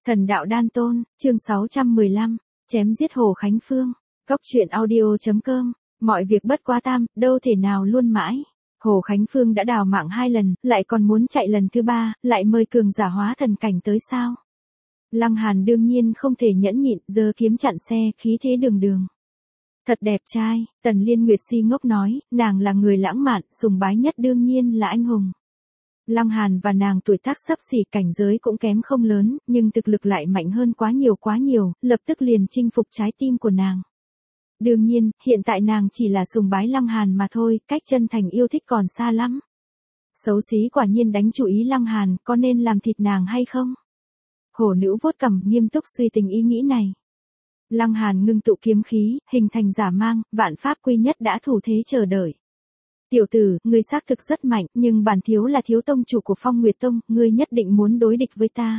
Thần đạo đan tôn, chương 615, chém giết Hồ Khánh Phương. Góc truyện audio.com, mọi việc bất quá tam, đâu thể nào luôn mãi. Hồ Khánh Phương đã đào mạng 2 lần, lại còn muốn chạy lần thứ 3, lại mời cường giả hóa thần cảnh tới sao? Lăng Hàn đương nhiên không thể nhẫn nhịn, giơ kiếm chặn xe, khí thế đường đường. Thật đẹp trai, Tần Liên Nguyệt si ngốc nói, nàng là người lãng mạn, sùng bái nhất đương nhiên là anh hùng. Lăng Hàn và nàng tuổi tác xấp xỉ, cảnh giới cũng kém không lớn, nhưng thực lực lại mạnh hơn quá nhiều, lập tức liền chinh phục trái tim của nàng. Đương nhiên, hiện tại nàng chỉ là sùng bái Lăng Hàn mà thôi, cách chân thành yêu thích còn xa lắm. Xấu xí quả nhiên đánh chủ ý Lăng Hàn, có nên làm thịt nàng hay không? Hổ nữ vuốt cằm, nghiêm túc suy tính ý nghĩ này. Lăng Hàn ngưng tụ kiếm khí, hình thành giả mang, vạn pháp quy nhất đã thủ thế chờ đợi. Tiểu tử, ngươi xác thực rất mạnh, nhưng bản thiếu là thiếu tông chủ của Phong Nguyệt Tông, ngươi nhất định muốn đối địch với ta.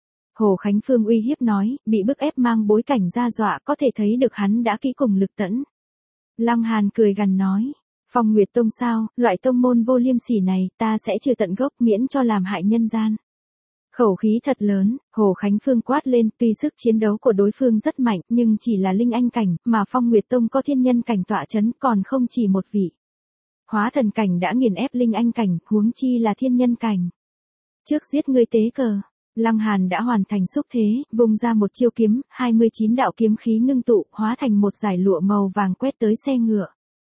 Hồ Khánh Phương uy hiếp nói, bị bức ép mang bối cảnh ra dọa, có thể thấy được hắn đã kỹ cùng lực tẫn. Lăng Hàn cười gằn nói, Phong Nguyệt Tông sao, loại tông môn vô liêm sỉ này, ta sẽ trừ tận gốc miễn cho làm hại nhân gian. Khẩu khí thật lớn, Hồ Khánh Phương quát lên, tuy sức chiến đấu của đối phương rất mạnh, nhưng chỉ là linh anh cảnh, mà Phong Nguyệt Tông có thiên nhân cảnh tọa chấn, còn không chỉ một vị. Hóa thần cảnh đã nghiền ép linh anh cảnh, huống chi là thiên nhân cảnh. Trước giết ngươi tế cờ, Lăng Hàn đã hoàn thành xúc thế, vung ra một chiêu kiếm, 29 đạo kiếm khí ngưng tụ, hóa thành một dải lụa màu vàng quét tới xe ngựa.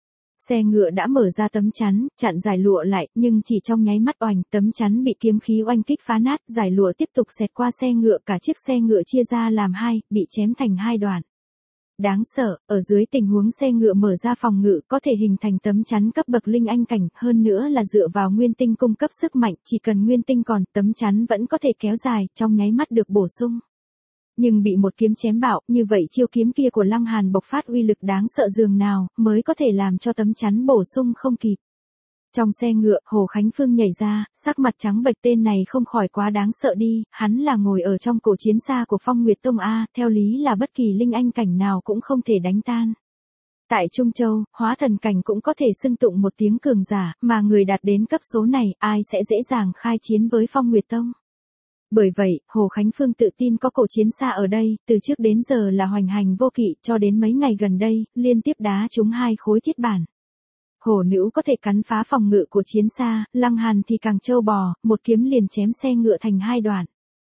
Xe ngựa đã mở ra tấm chắn, chặn dải lụa lại, nhưng chỉ trong nháy mắt oành, tấm chắn bị kiếm khí oanh kích phá nát, dải lụa tiếp tục xẹt qua xe ngựa, cả chiếc xe ngựa chia ra làm 2, bị chém thành 2 đoạn. Đáng sợ, ở dưới tình huống xe ngựa mở ra phòng ngự có thể hình thành tấm chắn cấp bậc linh anh cảnh, hơn nữa là dựa vào nguyên tinh cung cấp sức mạnh, chỉ cần nguyên tinh còn, tấm chắn vẫn có thể kéo dài, trong nháy mắt được bổ sung. Nhưng bị một kiếm chém bạo, như vậy chiêu kiếm kia của Lăng Hàn bộc phát uy lực đáng sợ dường nào, mới có thể làm cho tấm chắn bổ sung không kịp. Trong xe ngựa, Hồ Khánh Phương nhảy ra, sắc mặt trắng bệch, tên này không khỏi quá đáng sợ đi, hắn là ngồi ở trong cổ chiến xa của Phong Nguyệt Tông A, theo lý là bất kỳ linh anh cảnh nào cũng không thể đánh tan. Tại Trung Châu, hóa thần cảnh cũng có thể xưng tụng một tiếng cường giả, mà người đạt đến cấp số này, ai sẽ dễ dàng khai chiến với Phong Nguyệt Tông. Bởi vậy, Hồ Khánh Phương tự tin có cổ chiến xa ở đây, từ trước đến giờ là hoành hành vô kỵ, cho đến mấy ngày gần đây, liên tiếp đá trúng 2 khối thiết bản. Hổ nữ có thể cắn phá phòng ngự của chiến xa, Lăng Hàn thì càng trâu bò, một kiếm liền chém xe ngựa thành 2 đoạn.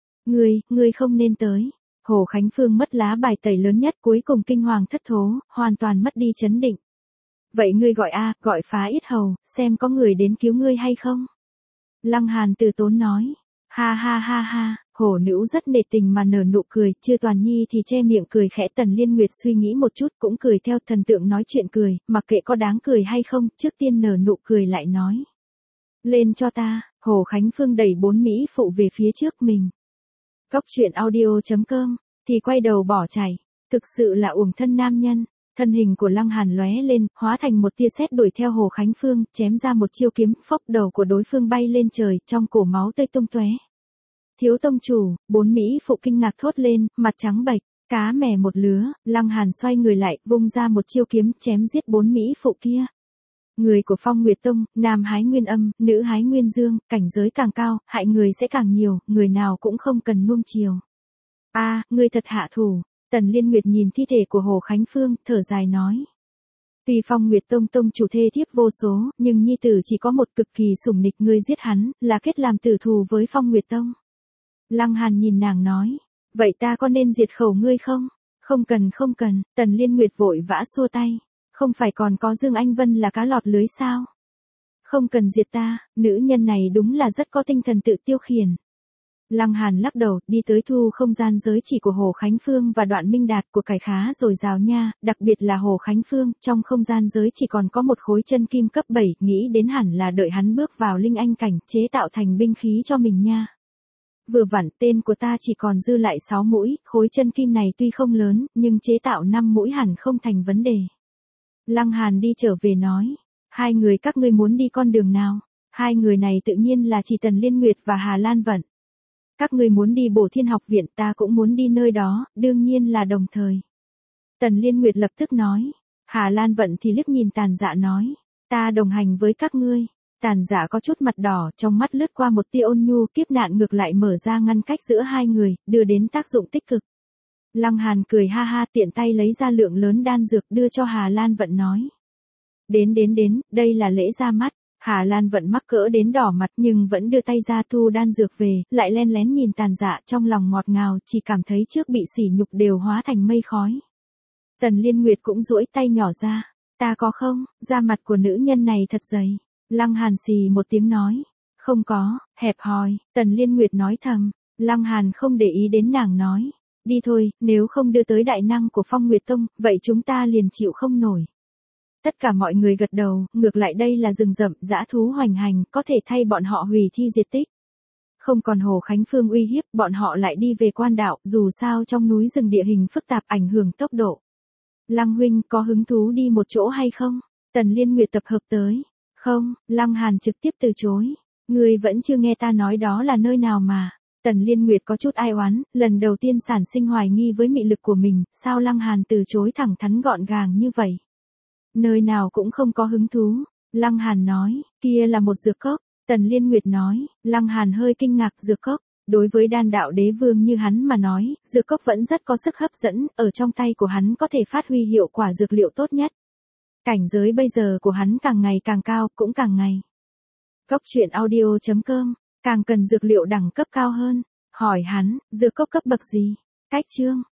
Ngươi không nên tới. Hồ Khánh Phương mất lá bài tẩy lớn nhất, cuối cùng kinh hoàng thất thố, hoàn toàn mất đi chấn định. Vậy ngươi gọi gọi phá yết hầu, xem có người đến cứu ngươi hay không? Lăng Hàn từ tốn nói. Ha, hổ nữ rất nể tình mà nở nụ cười, Chư Toàn Nhi thì che miệng cười khẽ. Tần Liên Nguyệt suy nghĩ một chút cũng cười theo, thần tượng nói chuyện cười, mặc kệ có đáng cười hay không, trước tiên nở nụ cười lại nói. Lên cho ta, Hồ Khánh Phương đẩy 4 mỹ phụ về phía trước mình. Góc truyện audio.com, thì quay đầu bỏ chạy, thực sự là uổng thân nam nhân. Thân hình của Lăng Hàn lóe lên, hóa thành một tia sét đuổi theo Hồ Khánh Phương, chém ra một chiêu kiếm, phốc, đầu của đối phương bay lên trời, trong cổ máu tươi tung tóe. Thiếu tông chủ, 4 mỹ phụ kinh ngạc thốt lên, mặt trắng bệch, cá mè một lứa. Lăng Hàn xoay người lại, vung ra một chiêu kiếm, chém giết 4 mỹ phụ kia. Người của Phong Nguyệt Tông, nam hái nguyên âm, nữ hái nguyên dương, cảnh giới càng cao, hại người sẽ càng nhiều, người nào cũng không cần nuông chiều. Ngươi thật hạ thủ. Tần Liên Nguyệt nhìn thi thể của Hồ Khánh Phương, thở dài nói. Tuy Phong Nguyệt Tông tông chủ thê thiếp vô số, nhưng nhi tử chỉ có một, cực kỳ sủng nịch, ngươi giết hắn, là kết làm tử thù với Phong Nguyệt Tông. Lăng Hàn nhìn nàng nói, vậy ta có nên diệt khẩu ngươi không? Không cần, Tần Liên Nguyệt vội vã xua tay. Không phải còn có Dương Anh Vân là cá lọt lưới sao? Không cần diệt ta, nữ nhân này đúng là rất có tinh thần tự tiêu khiển. Lăng Hàn lắc đầu, đi tới thu không gian giới chỉ của Hồ Khánh Phương và Đoạn Minh Đạt, của cải khá dồi dào nha, đặc biệt là Hồ Khánh Phương, trong không gian giới chỉ còn có một khối chân kim cấp 7, nghĩ đến hẳn là đợi hắn bước vào linh anh cảnh, chế tạo thành binh khí cho mình nha. Vừa vặn, tên của ta chỉ còn dư lại 6 mũi, khối chân kim này tuy không lớn, nhưng chế tạo 5 mũi hẳn không thành vấn đề. Lăng Hàn đi trở về nói, 2 người các ngươi muốn đi con đường nào? 2 người này tự nhiên là chỉ Tần Liên Nguyệt và Hà Lan Vận. Các ngươi muốn đi Bổ Thiên học viện, ta cũng muốn đi nơi đó, đương nhiên là đồng thời. Tần Liên Nguyệt lập tức nói. Hà Lan Vận thì liếc nhìn Tàn Dạ nói. Ta đồng hành với các ngươi. Tàn Dạ có chút mặt đỏ, trong mắt lướt qua một tia ôn nhu, kiếp nạn ngược lại mở ra ngăn cách giữa hai người, đưa đến tác dụng tích cực. Lăng Hàn cười ha ha, tiện tay lấy ra lượng lớn đan dược đưa cho Hà Lan Vận nói. Đến, đây là lễ ra mắt. Hà Lan Vận mắc cỡ đến đỏ mặt nhưng vẫn đưa tay ra thu đan dược về, lại len lén nhìn Tàn Dạ, trong lòng ngọt ngào, chỉ cảm thấy trước bị sỉ nhục đều hóa thành mây khói. Tần Liên Nguyệt cũng duỗi tay nhỏ ra. Ta có không? Da mặt của nữ nhân này thật dày. Lăng Hàn xì một tiếng nói. Không có, hẹp hòi. Tần Liên Nguyệt nói thầm. Lăng Hàn không để ý đến nàng nói. Đi thôi, nếu không đưa tới đại năng của Phong Nguyệt Tông, vậy chúng ta liền chịu không nổi. Tất cả mọi người gật đầu, ngược lại đây là rừng rậm, dã thú hoành hành, có thể thay bọn họ hủy thi diệt tích. Không còn Hồ Khánh Phương uy hiếp, bọn họ lại đi về quan đạo, dù sao trong núi rừng địa hình phức tạp ảnh hưởng tốc độ. Lăng huynh có hứng thú đi một chỗ hay không? Tần Liên Nguyệt tập hợp tới. Không, Lăng Hàn trực tiếp từ chối. Ngươi vẫn chưa nghe ta nói đó là nơi nào mà. Tần Liên Nguyệt có chút ai oán, lần đầu tiên sản sinh hoài nghi với mị lực của mình, sao Lăng Hàn từ chối thẳng thắn gọn gàng như vậy? Nơi nào cũng không có hứng thú. Lăng Hàn nói, kia là một dược cốc. Tần Liên Nguyệt nói, Lăng Hàn hơi kinh ngạc, dược cốc. Đối với đan đạo đế vương như hắn mà nói, dược cốc vẫn rất có sức hấp dẫn, ở trong tay của hắn có thể phát huy hiệu quả dược liệu tốt nhất. Cảnh giới bây giờ của hắn càng ngày càng cao, cũng càng ngày. Cốc truyện audio.com, càng cần dược liệu đẳng cấp cao hơn. Hỏi hắn, dược cốc cấp bậc gì? Cách chương.